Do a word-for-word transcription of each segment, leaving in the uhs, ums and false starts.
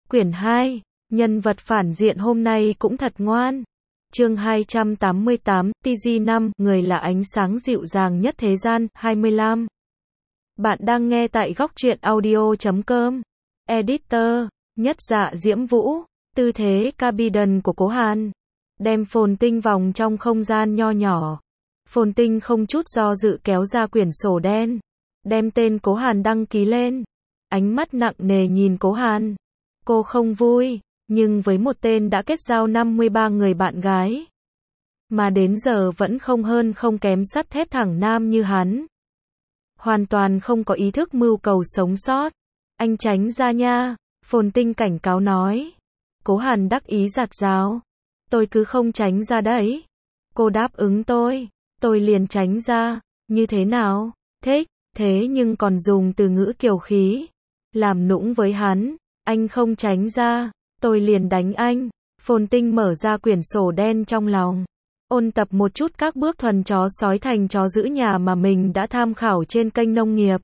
Quyển hai, nhân vật phản diện hôm nay cũng thật ngoan. Chương hai trăm tám mươi tám, tê giê năm, người là ánh sáng dịu dàng nhất thế gian, hai mươi lăm. Bạn đang nghe tại góc truyện audio chấm com. Editor, nhất dạ diễm vũ, tư thế Cupidon của Cố Hàn. Đem phồn tinh vòng trong không gian nho nhỏ. Phồn tinh không chút do dự kéo ra quyển sổ đen. Đem tên Cố Hàn đăng ký lên. Ánh mắt nặng nề nhìn Cố Hàn. Cô không vui, nhưng với một tên đã kết giao năm mươi ba người bạn gái, mà đến giờ vẫn không hơn không kém sắt thép thẳng nam như hắn. Hoàn toàn không có ý thức mưu cầu sống sót. Anh tránh ra nha, phồn tinh cảnh cáo nói. Cố Hàn đắc ý giặt rào. Tôi cứ không tránh ra đấy. Cô đáp ứng tôi, tôi liền tránh ra. Như thế nào? Thích, thế nhưng còn dùng từ ngữ kiều khí. Làm nũng với hắn. Anh không tránh ra, tôi liền đánh anh. Phồn tinh mở ra quyển sổ đen trong lòng. Ôn tập một chút các bước thuần chó sói thành chó giữ nhà mà mình đã tham khảo trên kênh nông nghiệp.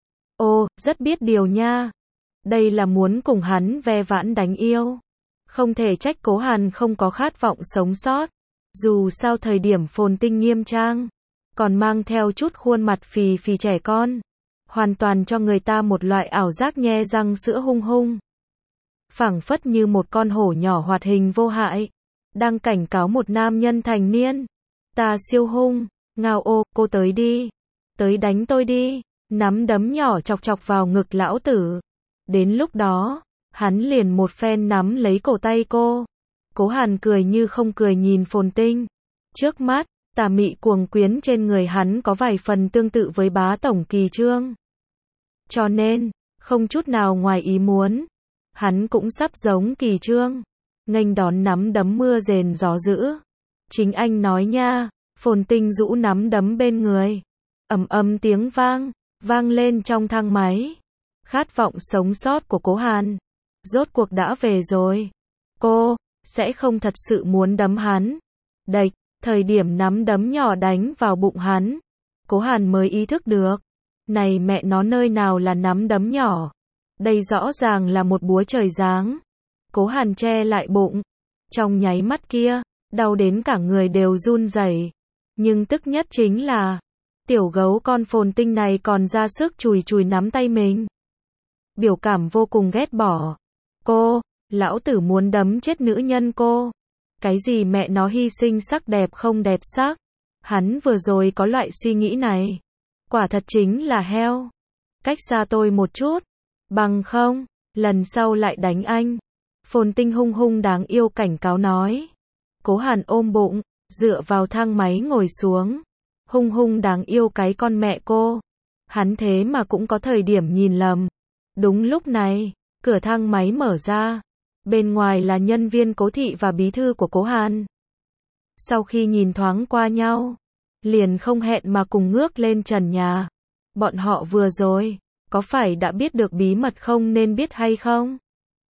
Ô, rất biết điều nha. Đây là muốn cùng hắn ve vãn đánh yêu. Không thể trách Cố Hàn không có khát vọng sống sót. Dù sao thời điểm phồn tinh nghiêm trang, còn mang theo chút khuôn mặt phì phì trẻ con. Hoàn toàn cho người ta một loại ảo giác nhe răng sữa hung hung. Phảng phất như một con hổ nhỏ hoạt hình vô hại. Đang cảnh cáo một nam nhân thành niên. Ta siêu hung, ngao ô, cô tới đi. Tới đánh tôi đi. Nắm đấm nhỏ chọc chọc vào ngực lão tử. Đến lúc đó, hắn liền một phen nắm lấy cổ tay cô. Cố Hàn cười như không cười nhìn phồn tinh. Trước mắt, tà mị cuồng quyến trên người hắn có vài phần tương tự với bá tổng Kỳ Trương. Cho nên, không chút nào ngoài ý muốn. Hắn cũng sắp giống Kỳ Trương. Nghênh đón nắm đấm mưa rền gió dữ. Chính anh nói nha, phồn tinh rũ nắm đấm bên người. Ầm ầm tiếng vang, vang lên trong thang máy. Khát vọng sống sót của Cố Hàn. Rốt cuộc đã về rồi. Cô, sẽ không thật sự muốn đấm hắn. Đệch, thời điểm nắm đấm nhỏ đánh vào bụng hắn. Cố Hàn mới ý thức được. Này mẹ nó nơi nào là nắm đấm nhỏ. Đây rõ ràng là một búa trời giáng. Cố Hàn che lại bụng. Trong nháy mắt kia, đau đến cả người đều run rẩy. Nhưng tức nhất chính là, tiểu gấu con phồn tinh này còn ra sức chùi chùi nắm tay mình. Biểu cảm vô cùng ghét bỏ. Cô, lão tử muốn đấm chết nữ nhân cô. Cái gì mẹ nó hy sinh sắc đẹp không đẹp sắc. Hắn vừa rồi có loại suy nghĩ này. Quả thật chính là heo. Cách xa tôi một chút. Bằng không, lần sau lại đánh anh. Phồn tinh hung hung đáng yêu cảnh cáo nói. Cố Hàn ôm bụng, dựa vào thang máy ngồi xuống. Hung hung đáng yêu cái con mẹ cô. Hắn thế mà cũng có thời điểm nhìn lầm. Đúng lúc này, cửa thang máy mở ra. Bên ngoài là nhân viên Cố thị và bí thư của Cố Hàn. Sau khi nhìn thoáng qua nhau, liền không hẹn mà cùng ngước lên trần nhà. Bọn họ vừa rồi, có phải đã biết được bí mật không nên biết hay không?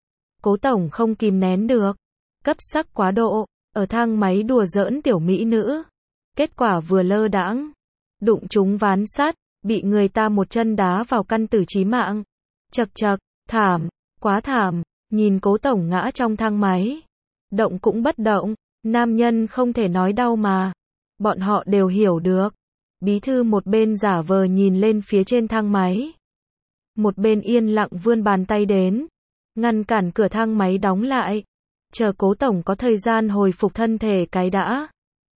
Cố tổng không kìm nén được. Cấp sắc quá độ, ở thang máy đùa giỡn tiểu mỹ nữ. Kết quả vừa lơ đãng, đụng trúng ván sắt, bị người ta một chân đá vào căn tử chí mạng. Chật chật, thảm, quá thảm. Nhìn Cố tổng ngã trong thang máy. Động cũng bất động, nam nhân không thể nói đau mà. Bọn họ đều hiểu được. Bí thư một bên giả vờ nhìn lên phía trên thang máy. Một bên yên lặng vươn bàn tay đến. Ngăn cản cửa thang máy đóng lại. Chờ Cố tổng có thời gian hồi phục thân thể cái đã.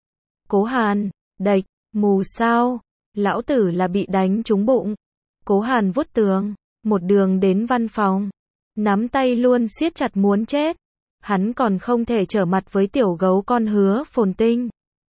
Cố Hàn, đệch, mù sao. Lão tử là bị đánh trúng bụng. Cố Hàn vuốt tường. Một đường đến văn phòng. Nắm tay luôn siết chặt muốn chết. Hắn còn không thể trở mặt với tiểu gấu con hứa phồn tinh.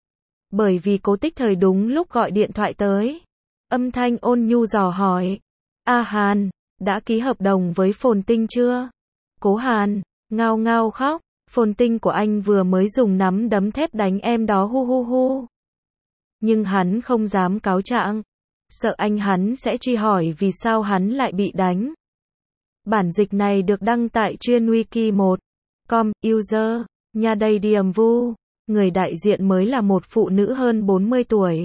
Bởi vì Cố tích thời đúng lúc gọi điện thoại tới. Âm thanh ôn nhu dò hỏi. A Hàn, đã ký hợp đồng với phồn tinh chưa? Cố Hàn, ngao ngao khóc. Phồn tinh của anh vừa mới dùng nắm đấm thép đánh em đó hu hu hu. Nhưng hắn không dám cáo trạng. Sợ anh hắn sẽ truy hỏi vì sao hắn lại bị đánh. Bản dịch này được đăng tại chuyên wiki một chấm com, user, nhà đầy điềm vu. Người đại diện mới là một phụ nữ hơn bốn mươi tuổi.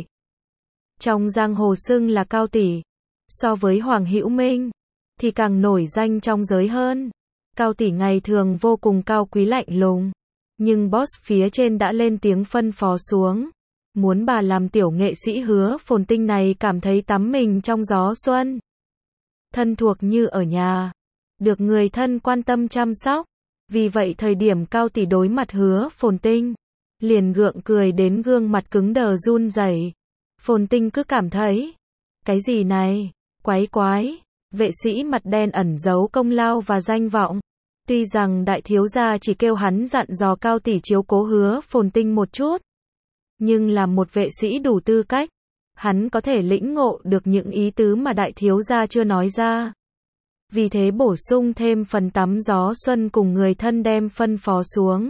Trong giang hồ xưng là cao tỷ. So với Hoàng Hữu Minh, thì càng nổi danh trong giới hơn. Cao tỷ ngày thường vô cùng cao quý lạnh lùng. Nhưng boss phía trên đã lên tiếng phân phó xuống. Muốn bà làm tiểu nghệ sĩ Hứa Phồn Tinh này cảm thấy tắm mình trong gió xuân. Thân thuộc như ở nhà. Được người thân quan tâm chăm sóc. Vì vậy thời điểm Cao tỷ đối mặt Hứa Phồn Tinh, liền gượng cười đến gương mặt cứng đờ run rẩy. Phồn Tinh cứ cảm thấy, cái gì này, quái quái, vệ sĩ mặt đen ẩn giấu công lao và danh vọng. Tuy rằng đại thiếu gia chỉ kêu hắn dặn dò Cao tỷ chiếu cố Hứa Phồn Tinh một chút, nhưng là một vệ sĩ đủ tư cách, hắn có thể lĩnh ngộ được những ý tứ mà đại thiếu gia chưa nói ra. Vì thế bổ sung thêm phần tắm gió xuân cùng người thân đem phân phó xuống.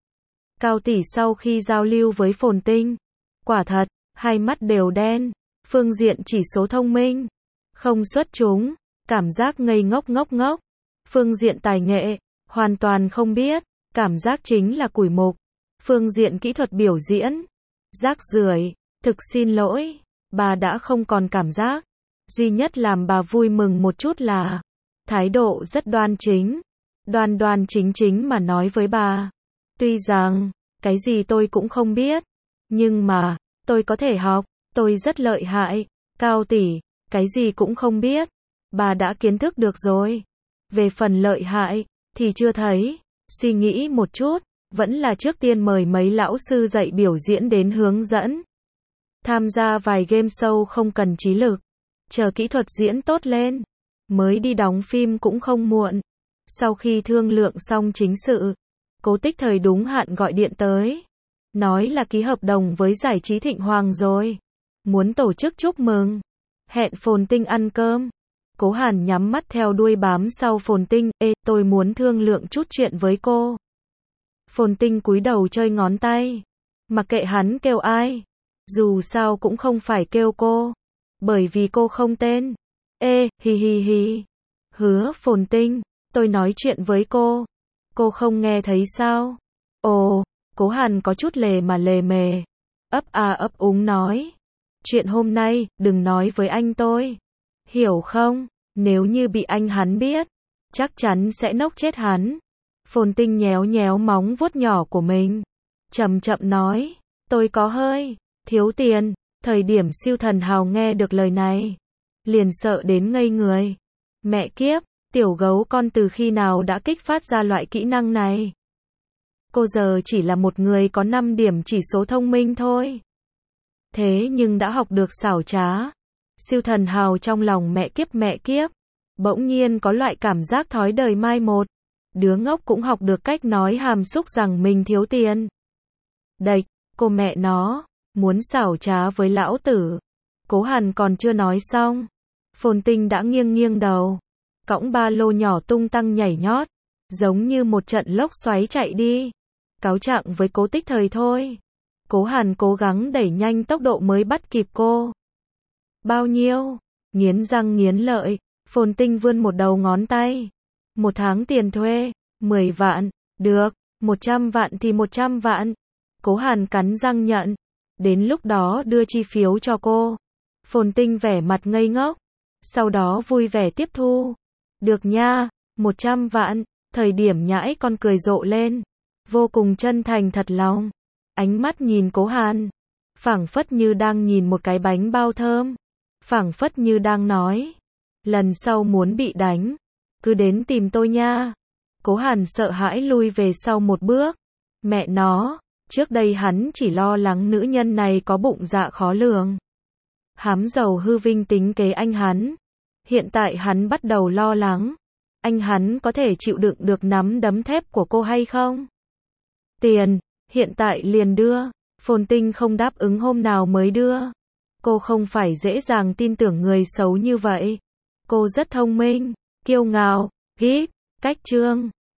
Cao tỷ sau khi giao lưu với Phồn Tinh, quả thật, hai mắt đều đen, phương diện chỉ số thông minh, không xuất chúng, cảm giác ngây ngốc ngốc ngốc, phương diện tài nghệ, hoàn toàn không biết, cảm giác chính là củi mục, phương diện kỹ thuật biểu diễn, rác rưởi, thực xin lỗi, bà đã không còn cảm giác, duy nhất làm bà vui mừng một chút là, thái độ rất đoan chính, đoan đoan chính chính mà nói với bà, tuy rằng, cái gì tôi cũng không biết, nhưng mà, tôi có thể học, tôi rất lợi hại, Cao tỷ, cái gì cũng không biết, bà đã kiến thức được rồi, về phần lợi hại, thì chưa thấy, suy nghĩ một chút, vẫn là trước tiên mời mấy lão sư dạy biểu diễn đến hướng dẫn. Tham gia vài game show không cần trí lực, chờ kỹ thuật diễn tốt lên, mới đi đóng phim cũng không muộn. Sau khi thương lượng xong chính sự, Cố Tích Thời đúng hạn gọi điện tới, nói là ký hợp đồng với giải trí Thịnh Hoàng rồi, muốn tổ chức chúc mừng, hẹn Phồn Tinh ăn cơm. Cố Hàn nhắm mắt theo đuôi bám sau Phồn Tinh, ê, tôi muốn thương lượng chút chuyện với cô. Phồn Tinh cúi đầu chơi ngón tay, mặc kệ hắn kêu ai, dù sao cũng không phải kêu cô, bởi vì cô không tên. Ê, hi hi hi, Hứa Phồn Tinh, tôi nói chuyện với cô, cô không nghe thấy sao? Ồ, Cố Hàn có chút lề mà lề mề, ấp a ấp úng nói, chuyện hôm nay, đừng nói với anh tôi, hiểu không? Nếu như bị anh hắn biết, chắc chắn sẽ nốc chết hắn. Phồn Tinh nhéo nhéo móng vuốt nhỏ của mình, chậm chậm nói, tôi có hơi thiếu tiền. Thời điểm Siêu Thần Hào nghe được lời này, liền sợ đến ngây người. Mẹ kiếp, tiểu gấu con từ khi nào đã kích phát ra loại kỹ năng này? Cô giờ chỉ là một người có năm điểm chỉ số thông minh thôi. Thế nhưng đã học được xảo trá. Siêu Thần Hào trong lòng mẹ kiếp mẹ kiếp, bỗng nhiên có loại cảm giác thói đời mai một. Đứa ngốc cũng học được cách nói hàm xúc rằng mình thiếu tiền. Đệch, cô mẹ nó, muốn xảo trá với lão tử. Cố Hàn còn chưa nói xong, Phồn Tinh đã nghiêng nghiêng đầu, cõng ba lô nhỏ tung tăng nhảy nhót, giống như một trận lốc xoáy chạy đi. Cáo trạng với Cố Tích Thời thôi. Cố Hàn cố gắng đẩy nhanh tốc độ mới bắt kịp cô. Bao nhiêu? Nghiến răng nghiến lợi, Phồn Tinh vươn một đầu ngón tay. Một tháng tiền thuê, mười vạn, được, một trăm vạn thì một trăm vạn. Cố Hàn cắn răng nhận, đến lúc đó đưa chi phiếu cho cô. Phồn Tinh vẻ mặt ngây ngốc, sau đó vui vẻ tiếp thu. Được nha, một trăm vạn, thời điểm nhãi con cười rộ lên, vô cùng chân thành thật lòng. Ánh mắt nhìn Cố Hàn, phảng phất như đang nhìn một cái bánh bao thơm, phảng phất như đang nói, lần sau muốn bị đánh, cứ đến tìm tôi nha. Cố Hàn sợ hãi lui về sau một bước. Mẹ nó, trước đây hắn chỉ lo lắng nữ nhân này có bụng dạ khó lường, hám giàu hư vinh tính kế anh hắn. Hiện tại hắn bắt đầu lo lắng, anh hắn có thể chịu đựng được nắm đấm thép của cô hay không? Tiền, hiện tại liền đưa. Phồn Tinh không đáp ứng hôm nào mới đưa. Cô không phải dễ dàng tin tưởng người xấu như vậy. Cô rất thông minh, kiêu ngạo, kíp, cách chương.